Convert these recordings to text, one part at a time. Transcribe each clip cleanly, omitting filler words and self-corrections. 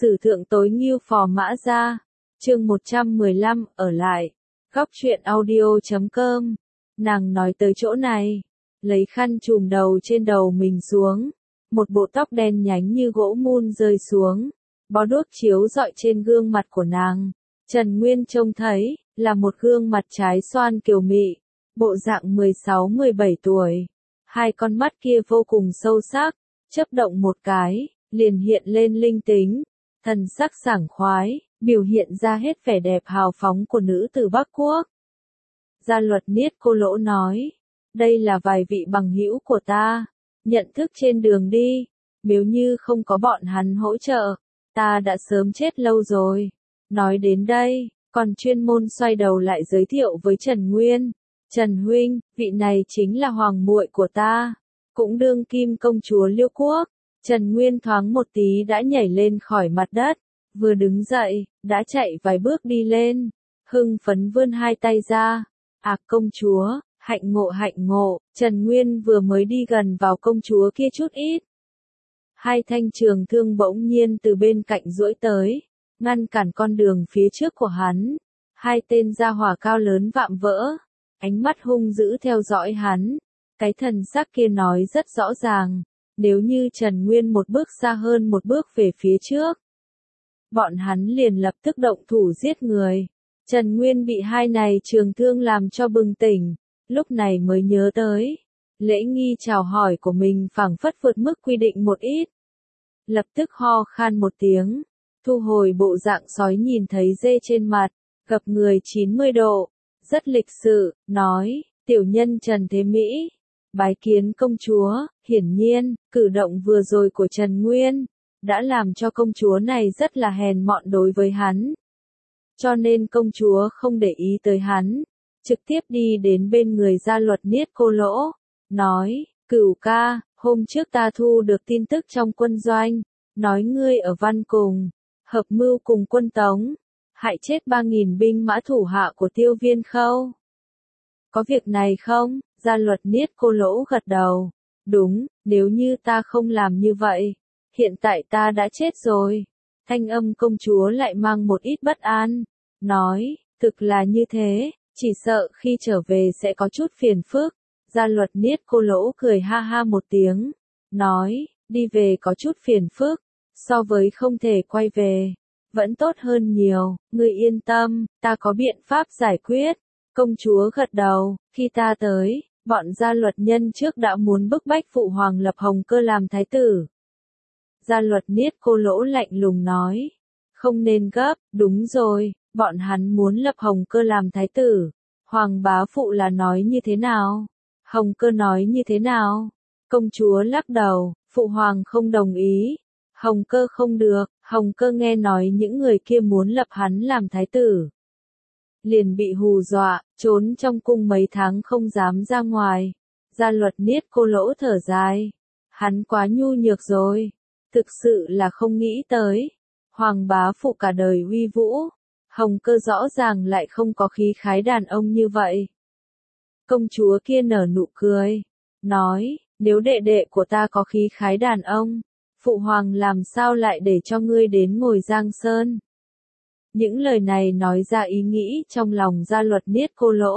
Sử thượng tối ngưu phò mã gia. Chương 115, ở lại. Góc truyện audio.com. Nàng nói tới chỗ này, lấy khăn trùm đầu trên đầu mình xuống, một bộ tóc đen nhánh như gỗ mun rơi xuống, bó đuốc chiếu rọi trên gương mặt của nàng. Trần Nguyên trông thấy, là một gương mặt trái xoan kiều mị, bộ dạng 16-17 tuổi. Hai con mắt kia vô cùng sâu sắc, chớp động một cái, liền hiện lên linh tính, thần sắc sảng khoái, biểu hiện ra hết vẻ đẹp hào phóng của nữ tử Bắc Quốc. Gia Luật Niết Cô Lỗ nói, đây là vài vị bằng hữu của ta, nhận thức trên đường đi, nếu như không có bọn hắn hỗ trợ, ta đã sớm chết lâu rồi. Nói đến đây, còn chuyên môn xoay đầu lại giới thiệu với Trần Nguyên. Trần huynh, vị này chính là hoàng muội của ta, cũng đương kim công chúa Liêu Quốc. Trần Nguyên thoáng một tí đã nhảy lên khỏi mặt đất, vừa đứng dậy, đã chạy vài bước đi lên, hưng phấn vươn hai tay ra. Công chúa, hạnh ngộ hạnh ngộ. Trần Nguyên vừa mới đi gần vào công chúa kia chút ít. Hai thanh trường thương bỗng nhiên từ bên cạnh duỗi tới, ngăn cản con đường phía trước của hắn. Hai tên gia hỏa cao lớn vạm vỡ, ánh mắt hung dữ theo dõi hắn. Cái thần sắc kia nói rất rõ ràng, nếu như Trần Nguyên một bước xa hơn một bước về phía trước, bọn hắn liền lập tức động thủ giết người. Trần Nguyên bị hai này trường thương làm cho bừng tỉnh, lúc này mới nhớ tới, lễ nghi chào hỏi của mình phảng phất vượt mức quy định một ít. Lập tức ho khan một tiếng, thu hồi bộ dạng sói nhìn thấy dê trên mặt, gập người 90 độ, rất lịch sự, nói, tiểu nhân Trần Thế Mỹ, bái kiến công chúa. Hiển nhiên, cử động vừa rồi của Trần Nguyên, đã làm cho công chúa này rất là hèn mọn đối với hắn. Cho nên công chúa không để ý tới hắn, trực tiếp đi đến bên người Gia Luật Niết Cô Lỗ, nói, cửu ca, hôm trước ta thu được tin tức trong quân doanh, nói ngươi ở Văn Cùng, hợp mưu cùng quân Tống, hại chết 3.000 binh mã thủ hạ của Tiêu Viên Khâu. Có việc này không? Gia Luật Niết Cô Lỗ gật đầu, đúng, nếu như ta không làm như vậy, hiện tại ta đã chết rồi. Thanh âm công chúa lại mang một ít bất an, nói, thực là như thế, chỉ sợ khi trở về sẽ có chút phiền phức. Gia Luật Niết Cô Lỗ cười ha ha một tiếng, nói, đi về có chút phiền phức, so với không thể quay về, vẫn tốt hơn nhiều, ngươi yên tâm, ta có biện pháp giải quyết. Công chúa gật đầu, khi ta tới, bọn Gia Luật nhân trước đã muốn bức bách phụ hoàng lập Hồng Cơ làm thái tử. Gia Luật Niết Cô Lỗ lạnh lùng nói, không nên gấp, đúng rồi, bọn hắn muốn lập Hồng Cơ làm thái tử. Hoàng bá phụ là nói như thế nào? Hồng Cơ nói như thế nào? Công chúa lắc đầu, phụ hoàng không đồng ý. Hồng Cơ không được, Hồng Cơ nghe nói những người kia muốn lập hắn làm thái tử, liền bị hù dọa, trốn trong cung mấy tháng không dám ra ngoài. Gia Luật Niết Cô Lỗ thở dài, hắn quá nhu nhược rồi, thực sự là không nghĩ tới. Hoàng bá phụ cả đời uy vũ, Hồng Cơ rõ ràng lại không có khí khái đàn ông như vậy. Công chúa kia nở nụ cười, nói, nếu đệ đệ của ta có khí khái đàn ông, phụ hoàng làm sao lại để cho ngươi đến ngồi Giang Sơn. Những lời này nói ra ý nghĩ trong lòng Gia Luật Niết Cô Lỗ.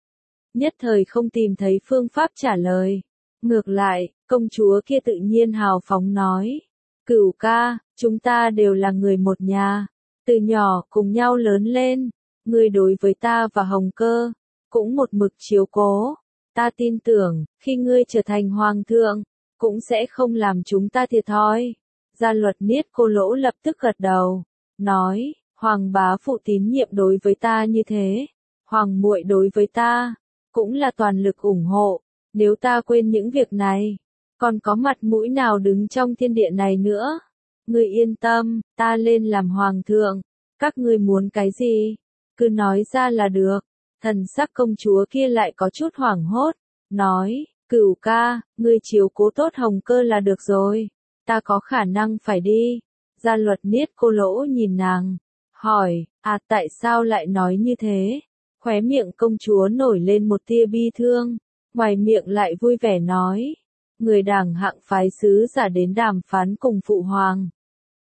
Nhất thời không tìm thấy phương pháp trả lời. Ngược lại, công chúa kia tự nhiên hào phóng nói, cửu ca, chúng ta đều là người một nhà, từ nhỏ cùng nhau lớn lên, ngươi đối với ta và Hồng Cơ, cũng một mực chiếu cố. Ta tin tưởng, khi ngươi trở thành hoàng thượng, cũng sẽ không làm chúng ta thiệt thòi. Gia Luật Niết Cô Lỗ lập tức gật đầu, nói, hoàng bá phụ tín nhiệm đối với ta như thế, hoàng muội đối với ta, cũng là toàn lực ủng hộ. Nếu ta quên những việc này, còn có mặt mũi nào đứng trong thiên địa này nữa. Ngươi yên tâm, ta lên làm hoàng thượng, các ngươi muốn cái gì, cứ nói ra là được. Thần sắc công chúa kia lại có chút hoảng hốt, nói, cửu ca, ngươi chiếu cố tốt Hồng Cơ là được rồi, ta có khả năng phải đi. Gia Luật Niết Cô Lỗ nhìn nàng, hỏi, tại sao lại nói như thế? Khóe miệng công chúa nổi lên một tia bi thương, ngoài miệng lại vui vẻ nói, người đảng hạng phái sứ giả đến đàm phán cùng phụ hoàng.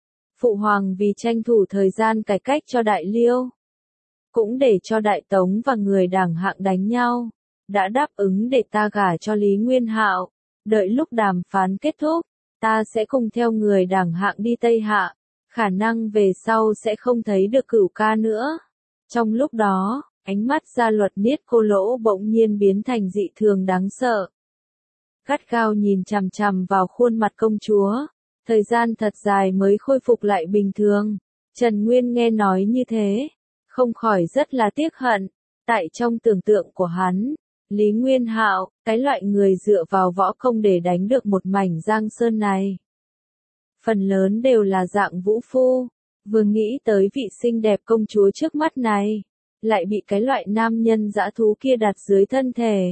Phụ hoàng vì tranh thủ thời gian cải cách cho Đại Liêu, cũng để cho Đại Tống và người đảng Hạng đánh nhau, đã đáp ứng để ta gả cho Lý Nguyên Hạo, đợi lúc đàm phán kết thúc, ta sẽ cùng theo người đảng Hạng đi Tây Hạ, khả năng về sau sẽ không thấy được Cửu ca nữa. Trong lúc đó, ánh mắt Gia Luật Niết Cô Lỗ bỗng nhiên biến thành dị thường đáng sợ. Gắt gao nhìn chằm chằm vào khuôn mặt công chúa, thời gian thật dài mới khôi phục lại bình thường. Trần Nguyên nghe nói như thế, không khỏi rất là tiếc hận, tại trong tưởng tượng của hắn, Lý Nguyên Hạo, cái loại người dựa vào võ công để đánh được một mảnh giang sơn này. Phần lớn đều là dạng vũ phu, vừa nghĩ tới vị xinh đẹp công chúa trước mắt này, lại bị cái loại nam nhân dã thú kia đặt dưới thân thể.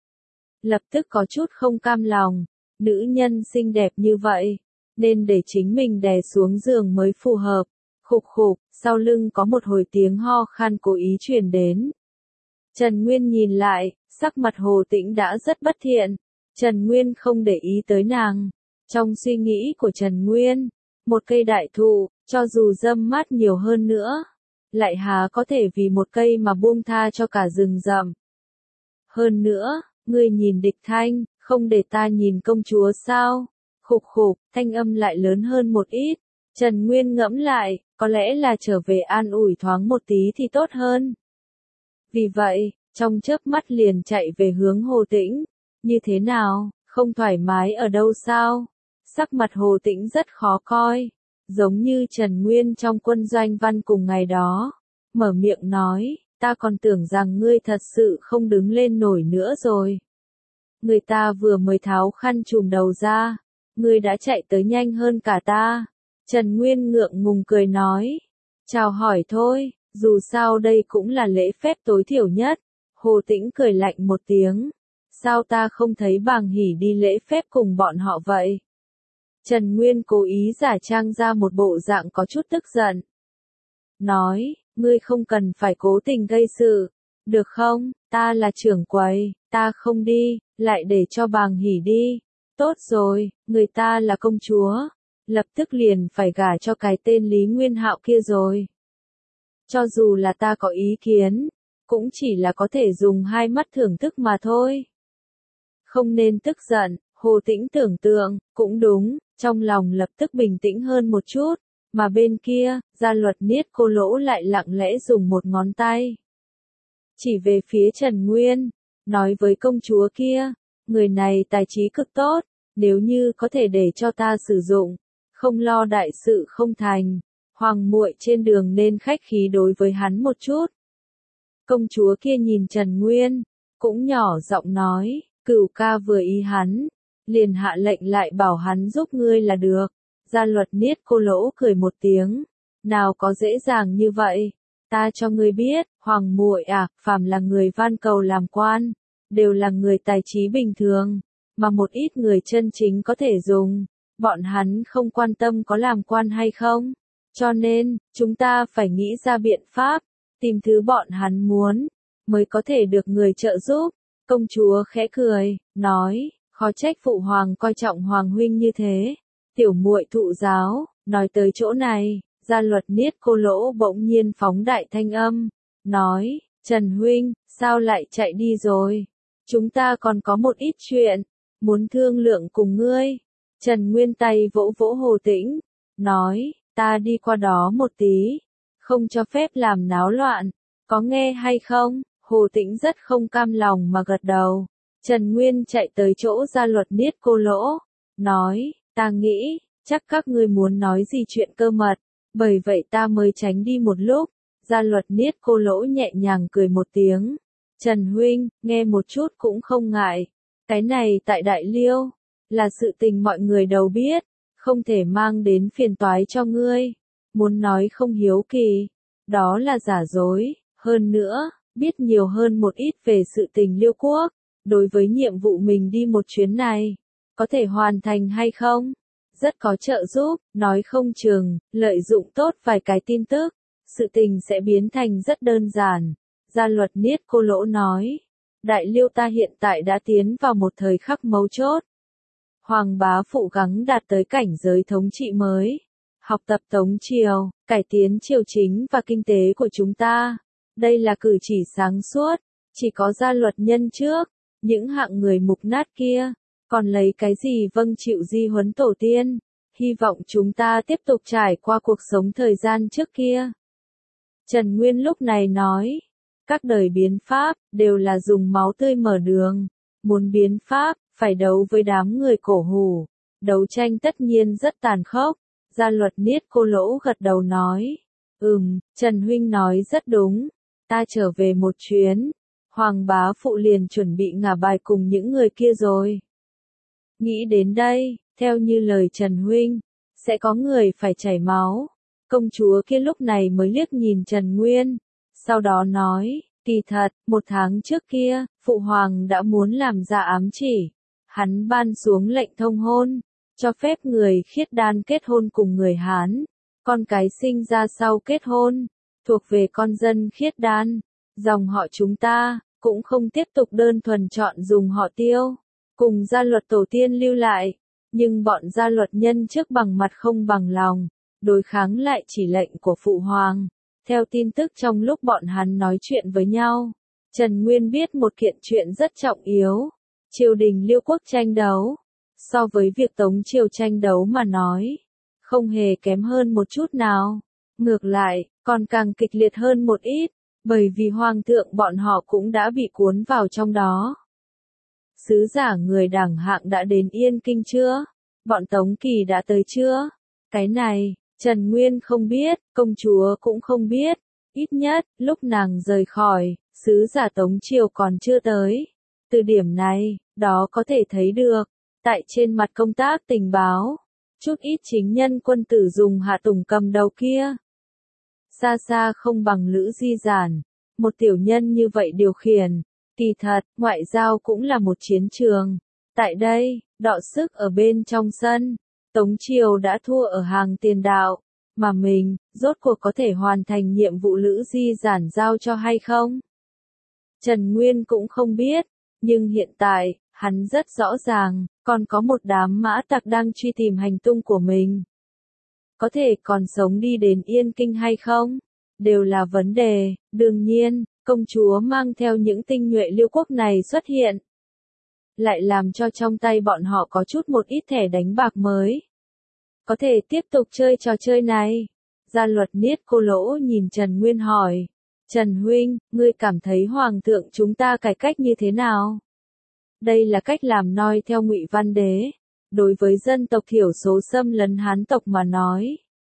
Lập tức có chút không cam lòng, nữ nhân xinh đẹp như vậy, nên để chính mình đè xuống giường mới phù hợp. Khục khục, sau lưng có một hồi tiếng ho khan cố ý truyền đến. Trần Nguyên nhìn lại, sắc mặt Hồ Tĩnh đã rất bất thiện. Trần Nguyên không để ý tới nàng. Trong suy nghĩ của Trần Nguyên, một cây đại thụ, cho dù râm mát nhiều hơn nữa, lại há có thể vì một cây mà buông tha cho cả rừng rậm. Hơn nữa, ngươi nhìn Địch Thanh, không để ta nhìn công chúa sao? Khục khục, thanh âm lại lớn hơn một ít. Trần Nguyên ngẫm lại, có lẽ là trở về an ủi thoáng một tí thì tốt hơn. Vì vậy, trong chớp mắt liền chạy về hướng Hồ Tĩnh. Như thế nào, không thoải mái ở đâu sao? Sắc mặt Hồ Tĩnh rất khó coi, giống như Trần Nguyên trong quân doanh văn cùng ngày đó. Mở miệng nói, ta còn tưởng rằng ngươi thật sự không đứng lên nổi nữa rồi. Người ta vừa mới tháo khăn trùm đầu ra, ngươi đã chạy tới nhanh hơn cả ta. Trần Nguyên ngượng ngùng cười nói, chào hỏi thôi, dù sao đây cũng là lễ phép tối thiểu nhất. Hồ Tĩnh cười lạnh một tiếng, sao ta không thấy Bàng Hỉ đi lễ phép cùng bọn họ vậy? Trần Nguyên cố ý giả trang ra một bộ dạng có chút tức giận. Nói, ngươi không cần phải cố tình gây sự, được không? Ta là trưởng quầy, ta không đi, lại để cho Bàng Hỉ đi. Tốt rồi, người ta là công chúa, lập tức liền phải gả cho cái tên Lý Nguyên Hạo kia rồi. Cho dù là ta có ý kiến, cũng chỉ là có thể dùng hai mắt thưởng thức mà thôi. Không nên tức giận, Hồ Tĩnh tưởng tượng, cũng đúng, trong lòng lập tức bình tĩnh hơn một chút, mà bên kia, Gia Luật Niết Cô Lỗ lại lặng lẽ dùng một ngón tay chỉ về phía Trần Nguyên, nói với công chúa kia, người này tài trí cực tốt, nếu như có thể để cho ta sử dụng, không lo đại sự không thành, hoàng muội trên đường nên khách khí đối với hắn một chút. Công chúa kia nhìn Trần Nguyên, cũng nhỏ giọng nói, Cửu ca vừa ý hắn, liền hạ lệnh lại bảo hắn giúp ngươi là được. Gia Luật Niết Cô Lỗ cười một tiếng, nào có dễ dàng như vậy, ta cho ngươi biết, hoàng muội à, phàm là người van cầu làm quan, đều là người tài trí bình thường, mà một ít người chân chính có thể dùng, bọn hắn không quan tâm có làm quan hay không, cho nên, chúng ta phải nghĩ ra biện pháp, tìm thứ bọn hắn muốn, mới có thể được người trợ giúp. Công chúa khẽ cười, nói, khó trách phụ hoàng coi trọng hoàng huynh như thế. Tiểu muội thụ giáo, nói tới chỗ này, Gia Luật Niết Cô Lỗ bỗng nhiên phóng đại thanh âm, nói, Trần huynh, sao lại chạy đi rồi? Chúng ta còn có một ít chuyện, muốn thương lượng cùng ngươi. Trần Nguyên tay vỗ vỗ Hồ Tĩnh, nói, ta đi qua đó một tí, không cho phép làm náo loạn, có nghe hay không? Hồ Tĩnh rất không cam lòng mà gật đầu. Trần Nguyên chạy tới chỗ Gia Luật Niết Cô Lỗ, nói, ta nghĩ, chắc các ngươi muốn nói gì chuyện cơ mật, bởi vậy ta mới tránh đi một lúc. Gia Luật Niết Cô Lỗ nhẹ nhàng cười một tiếng. Trần huynh, nghe một chút cũng không ngại. Cái này tại Đại Liêu, là sự tình mọi người đều biết, không thể mang đến phiền toái cho ngươi. Muốn nói không hiếu kỳ, đó là giả dối, hơn nữa, biết nhiều hơn một ít về sự tình Liêu quốc, đối với nhiệm vụ mình đi một chuyến này, có thể hoàn thành hay không? Rất có trợ giúp, nói không chừng, lợi dụng tốt vài cái tin tức, sự tình sẽ biến thành rất đơn giản. Gia Luật Niết Cô Lỗ nói, Đại Liêu ta hiện tại đã tiến vào một thời khắc mấu chốt. Hoàng bá phụ gắng đạt tới cảnh giới thống trị mới. học tập Tống Triều, cải tiến triều chính và kinh tế của chúng ta. Đây là cử chỉ sáng suốt, chỉ có gia luật nhân trước, những hạng người mục nát kia, còn lấy cái gì vâng chịu di huấn tổ tiên, hy vọng chúng ta tiếp tục trải qua cuộc sống thời gian trước kia. Trần Nguyên lúc này nói, các đời biến pháp, đều là dùng máu tươi mở đường, muốn biến pháp, phải đấu với đám người cổ hủ, đấu tranh tất nhiên rất tàn khốc. Gia luật Niết Cô Lỗ gật đầu nói, Trần Huynh nói rất đúng, ta trở về một chuyến, Hoàng bá phụ liền chuẩn bị ngả bài cùng những người kia rồi. Nghĩ đến đây, theo như lời Trần Huynh, sẽ có người phải chảy máu. Công chúa kia lúc này mới liếc nhìn Trần Nguyên, sau đó nói, kỳ thật, 1 tháng trước kia, Phụ Hoàng đã muốn làm ra ám chỉ. Hắn ban xuống lệnh thông hôn, cho phép người khiết đan kết hôn cùng người Hán. Con cái sinh ra sau kết hôn, thuộc về con dân khiết đan. Dòng họ chúng ta, cũng không tiếp tục đơn thuần chọn dùng họ Tiêu, cùng gia luật tổ tiên lưu lại. Nhưng bọn gia luật nhân trước bằng mặt không bằng lòng, đối kháng lại chỉ lệnh của Phụ Hoàng. Theo tin tức trong lúc bọn hắn nói chuyện với nhau, Trần Nguyên biết một kiện chuyện rất trọng yếu. Triều đình Liêu quốc tranh đấu, so với việc Tống Triều tranh đấu mà nói, không hề kém hơn một chút nào. Ngược lại, còn càng kịch liệt hơn một ít, bởi vì Hoàng thượng bọn họ cũng đã bị cuốn vào trong đó. Sứ giả người đẳng hạng đã đến Yên Kinh chưa? Bọn Tống Kỳ đã tới chưa? Cái này, Trần Nguyên không biết, công chúa cũng không biết. Ít nhất, lúc nàng rời khỏi, sứ giả Tống Triều còn chưa tới. Từ điểm này, đó có thể thấy được, tại trên mặt công tác tình báo, chút ít chính nhân quân tử dùng Hạ Tùng cầm đầu kia. Xa xa không bằng Lữ Di Giản, một tiểu nhân như vậy điều khiển. Kỳ thật, ngoại giao cũng là một chiến trường. Tại đây, đọ sức ở bên trong sân, Tống Triều đã thua ở hàng tiền đạo, mà mình, rốt cuộc có thể hoàn thành nhiệm vụ Lữ Di Giản giao cho hay không? Trần Nguyên cũng không biết, nhưng hiện tại, hắn rất rõ ràng, còn có một đám mã tặc đang truy tìm hành tung của mình. Có thể còn sống đi đến Yên Kinh hay không? Đều là vấn đề. Đương nhiên, công chúa mang theo những tinh nhuệ Liêu quốc này xuất hiện, lại làm cho trong tay bọn họ có chút một ít thẻ đánh bạc mới. Có thể tiếp tục chơi trò chơi này. Gia luật Niết Cô Lỗ nhìn Trần Nguyên hỏi, Trần Huynh, ngươi cảm thấy Hoàng thượng chúng ta cải cách như thế nào? Đây là cách làm noi theo Ngụy Văn Đế, đối với dân tộc thiểu số xâm lấn Hán tộc mà nói.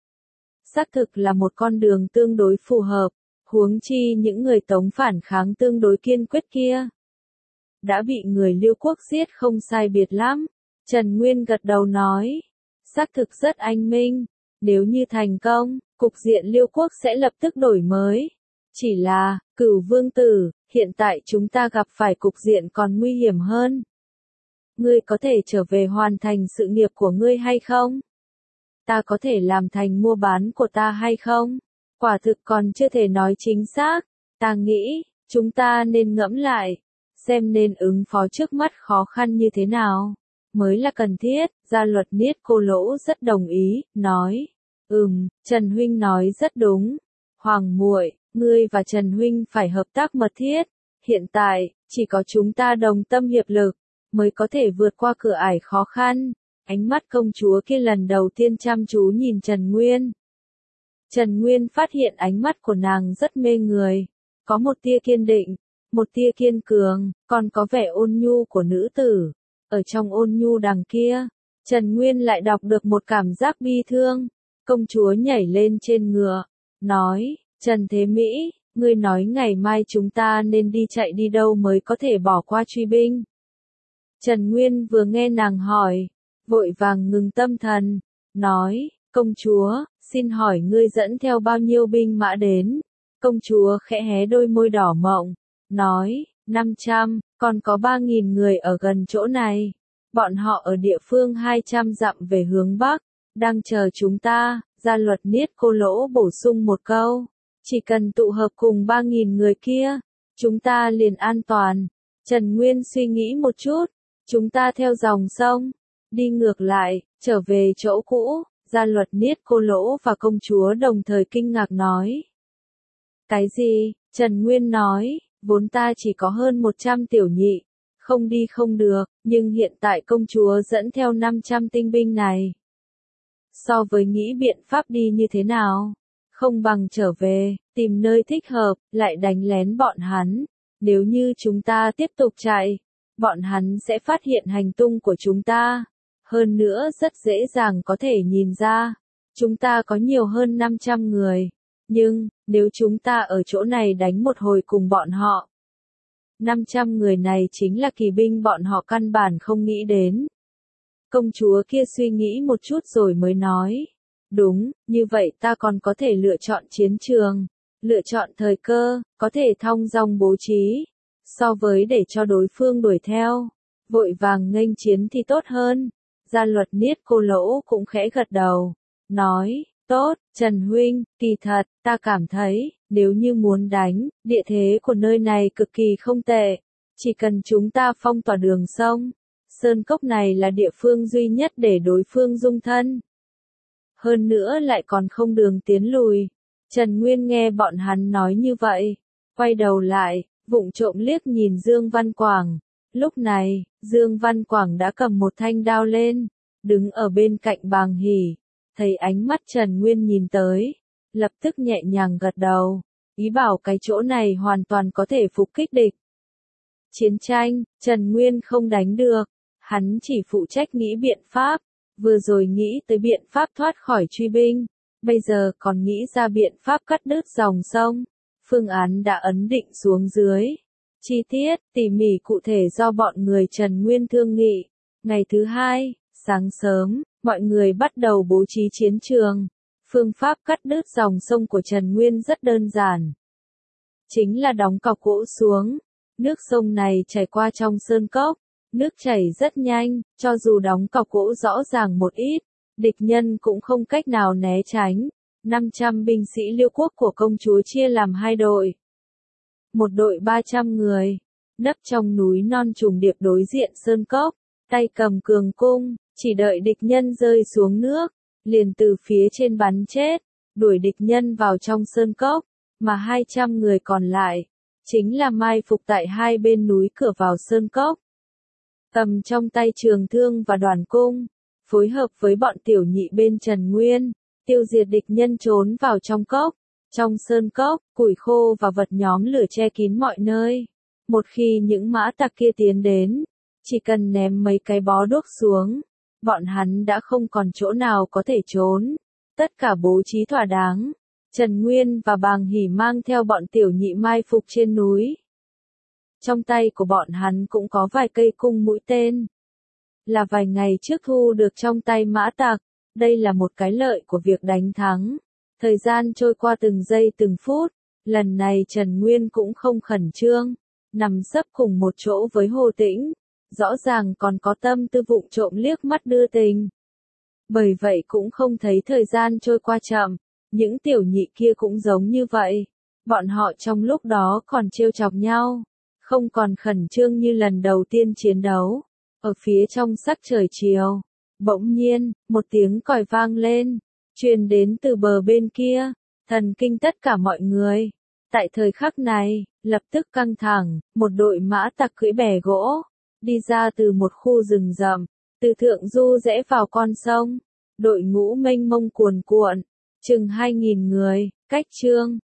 Xác thực là một con đường tương đối phù hợp, huống chi những người Tống phản kháng tương đối kiên quyết kia. Đã bị người Liêu quốc giết không sai biệt lắm. Trần Nguyên gật đầu nói, xác thực rất anh minh, nếu như thành công, cục diện Liêu quốc sẽ lập tức đổi mới. Chỉ là, Cửu Vương Tử, hiện tại chúng ta gặp phải cục diện còn nguy hiểm hơn. Ngươi có thể trở về hoàn thành sự nghiệp của ngươi hay không? Ta có thể làm thành mua bán của ta hay không? Quả thực còn chưa thể nói chính xác. Ta nghĩ, chúng ta nên ngẫm lại, xem nên ứng phó trước mắt khó khăn như thế nào mới là cần thiết. Gia luật Niết Cô Lỗ rất đồng ý, nói, Trần Huynh nói rất đúng. Hoàng muội, ngươi và Trần Huynh phải hợp tác mật thiết. Hiện tại, chỉ có chúng ta đồng tâm hiệp lực, mới có thể vượt qua cửa ải khó khăn. Ánh mắt công chúa kia lần đầu tiên chăm chú nhìn Trần Nguyên. Trần Nguyên phát hiện ánh mắt của nàng rất mê người. Có một tia kiên định, một tia kiên cường, còn có vẻ ôn nhu của nữ tử. Ở trong ôn nhu đằng kia, Trần Nguyên lại đọc được một cảm giác bi thương. Công chúa nhảy lên trên ngựa, nói, Trần Thế Mỹ, ngươi nói ngày mai chúng ta nên đi chạy đi đâu mới có thể bỏ qua truy binh. Trần Nguyên vừa nghe nàng hỏi, vội vàng ngừng tâm thần, nói, công chúa, xin hỏi ngươi dẫn theo bao nhiêu binh mã đến? Công chúa khẽ hé đôi môi đỏ mọng, nói, 500, còn có 3.000 người ở gần chỗ này. Bọn họ ở địa phương 200 dặm về hướng Bắc, đang chờ chúng ta. Gia luật Niết Cô Lỗ bổ sung một câu, chỉ cần tụ hợp cùng 3.000 người kia, chúng ta liền an toàn. Trần Nguyên suy nghĩ một chút, chúng ta theo dòng sông, đi ngược lại, trở về chỗ cũ, Gia luật Niết Cô Lỗ và công chúa đồng thời kinh ngạc nói. Cái gì? Trần Nguyên nói, vốn ta chỉ có hơn 100 tiểu nhị, không đi không được, nhưng hiện tại công chúa dẫn theo 500 tinh binh này. So với nghĩ biện pháp đi như thế nào, không bằng trở về, tìm nơi thích hợp, lại đánh lén bọn hắn. Nếu như chúng ta tiếp tục chạy, bọn hắn sẽ phát hiện hành tung của chúng ta. Hơn nữa rất dễ dàng có thể nhìn ra, chúng ta có nhiều hơn 500 người. Nhưng, nếu chúng ta ở chỗ này đánh một hồi cùng bọn họ, 500 người này chính là kỳ binh bọn họ căn bản không nghĩ đến. Công chúa kia suy nghĩ một chút rồi mới nói. Đúng, như vậy ta còn có thể lựa chọn chiến trường, lựa chọn thời cơ, có thể thong dong bố trí. So với để cho đối phương đuổi theo, vội vàng nghênh chiến thì tốt hơn. Gia luật Niết Cô Lỗ cũng khẽ gật đầu, nói, tốt, Trần Huynh, kỳ thật, ta cảm thấy, nếu như muốn đánh, địa thế của nơi này cực kỳ không tệ. Chỉ cần chúng ta phong tỏa đường sông, sơn cốc này là địa phương duy nhất để đối phương dung thân. Hơn nữa lại còn không đường tiến lùi. Trần Nguyên nghe bọn hắn nói như vậy, quay đầu lại, vụng trộm liếc nhìn Dương Văn Quảng. Lúc này, Dương Văn Quảng đã cầm một thanh đao lên, đứng ở bên cạnh Bàng Hỉ, thấy ánh mắt Trần Nguyên nhìn tới, lập tức nhẹ nhàng gật đầu, ý bảo cái chỗ này hoàn toàn có thể phục kích địch. Chiến tranh, Trần Nguyên không đánh được, hắn chỉ phụ trách nghĩ biện pháp, vừa rồi nghĩ tới biện pháp thoát khỏi truy binh, bây giờ còn nghĩ ra biện pháp cắt đứt dòng sông, phương án đã ấn định xuống dưới. Chi tiết, tỉ mỉ cụ thể do bọn người Trần Nguyên thương nghị. Ngày thứ hai, sáng sớm, mọi người bắt đầu bố trí chiến trường. Phương pháp cắt đứt dòng sông của Trần Nguyên rất đơn giản. Chính là đóng cọc gỗ xuống. Nước sông này chảy qua trong sơn cốc. Nước chảy rất nhanh, cho dù đóng cọc gỗ rõ ràng một ít, địch nhân cũng không cách nào né tránh. 500 binh sĩ Liêu quốc của công chúa chia làm hai đội. Một đội 300 người, nấp trong núi non trùng điệp đối diện sơn cốc, tay cầm cường cung, chỉ đợi địch nhân rơi xuống nước, liền từ phía trên bắn chết, đuổi địch nhân vào trong sơn cốc, mà 200 người còn lại, chính là mai phục tại hai bên núi cửa vào sơn cốc. Cầm trong tay trường thương và đoàn cung, phối hợp với bọn tiểu nhị bên Trần Nguyên, tiêu diệt địch nhân trốn vào trong cốc. Trong sơn cốc, củi khô và vật nhóm lửa che kín mọi nơi. Một khi những mã tặc kia tiến đến, chỉ cần ném mấy cái bó đuốc xuống, bọn hắn đã không còn chỗ nào có thể trốn. Tất cả bố trí thỏa đáng. Trần Nguyên và Bàng Hỉ mang theo bọn tiểu nhị mai phục trên núi. Trong tay của bọn hắn cũng có vài cây cung mũi tên. Là vài ngày trước thu được trong tay mã tặc. Đây là một cái lợi của việc đánh thắng. Thời gian trôi qua từng giây từng phút, lần này Trần Nguyên cũng không khẩn trương, nằm sấp cùng một chỗ với Hồ Tĩnh, rõ ràng còn có tâm tư vụng trộm liếc mắt đưa tình. Bởi vậy cũng không thấy thời gian trôi qua chậm, những tiểu nhị kia cũng giống như vậy, bọn họ trong lúc đó còn trêu chọc nhau, không còn khẩn trương như lần đầu tiên chiến đấu. Ở phía trong sắc trời chiều, bỗng nhiên, một tiếng còi vang lên. Truyền đến từ bờ bên kia, thần kinh tất cả mọi người. Tại thời khắc này, lập tức căng thẳng, một đội mã tặc cưỡi bè gỗ, đi ra từ một khu rừng rậm, từ thượng du rẽ vào con sông. Đội ngũ mênh mông cuồn cuộn, chừng 2.000 người, cách chương.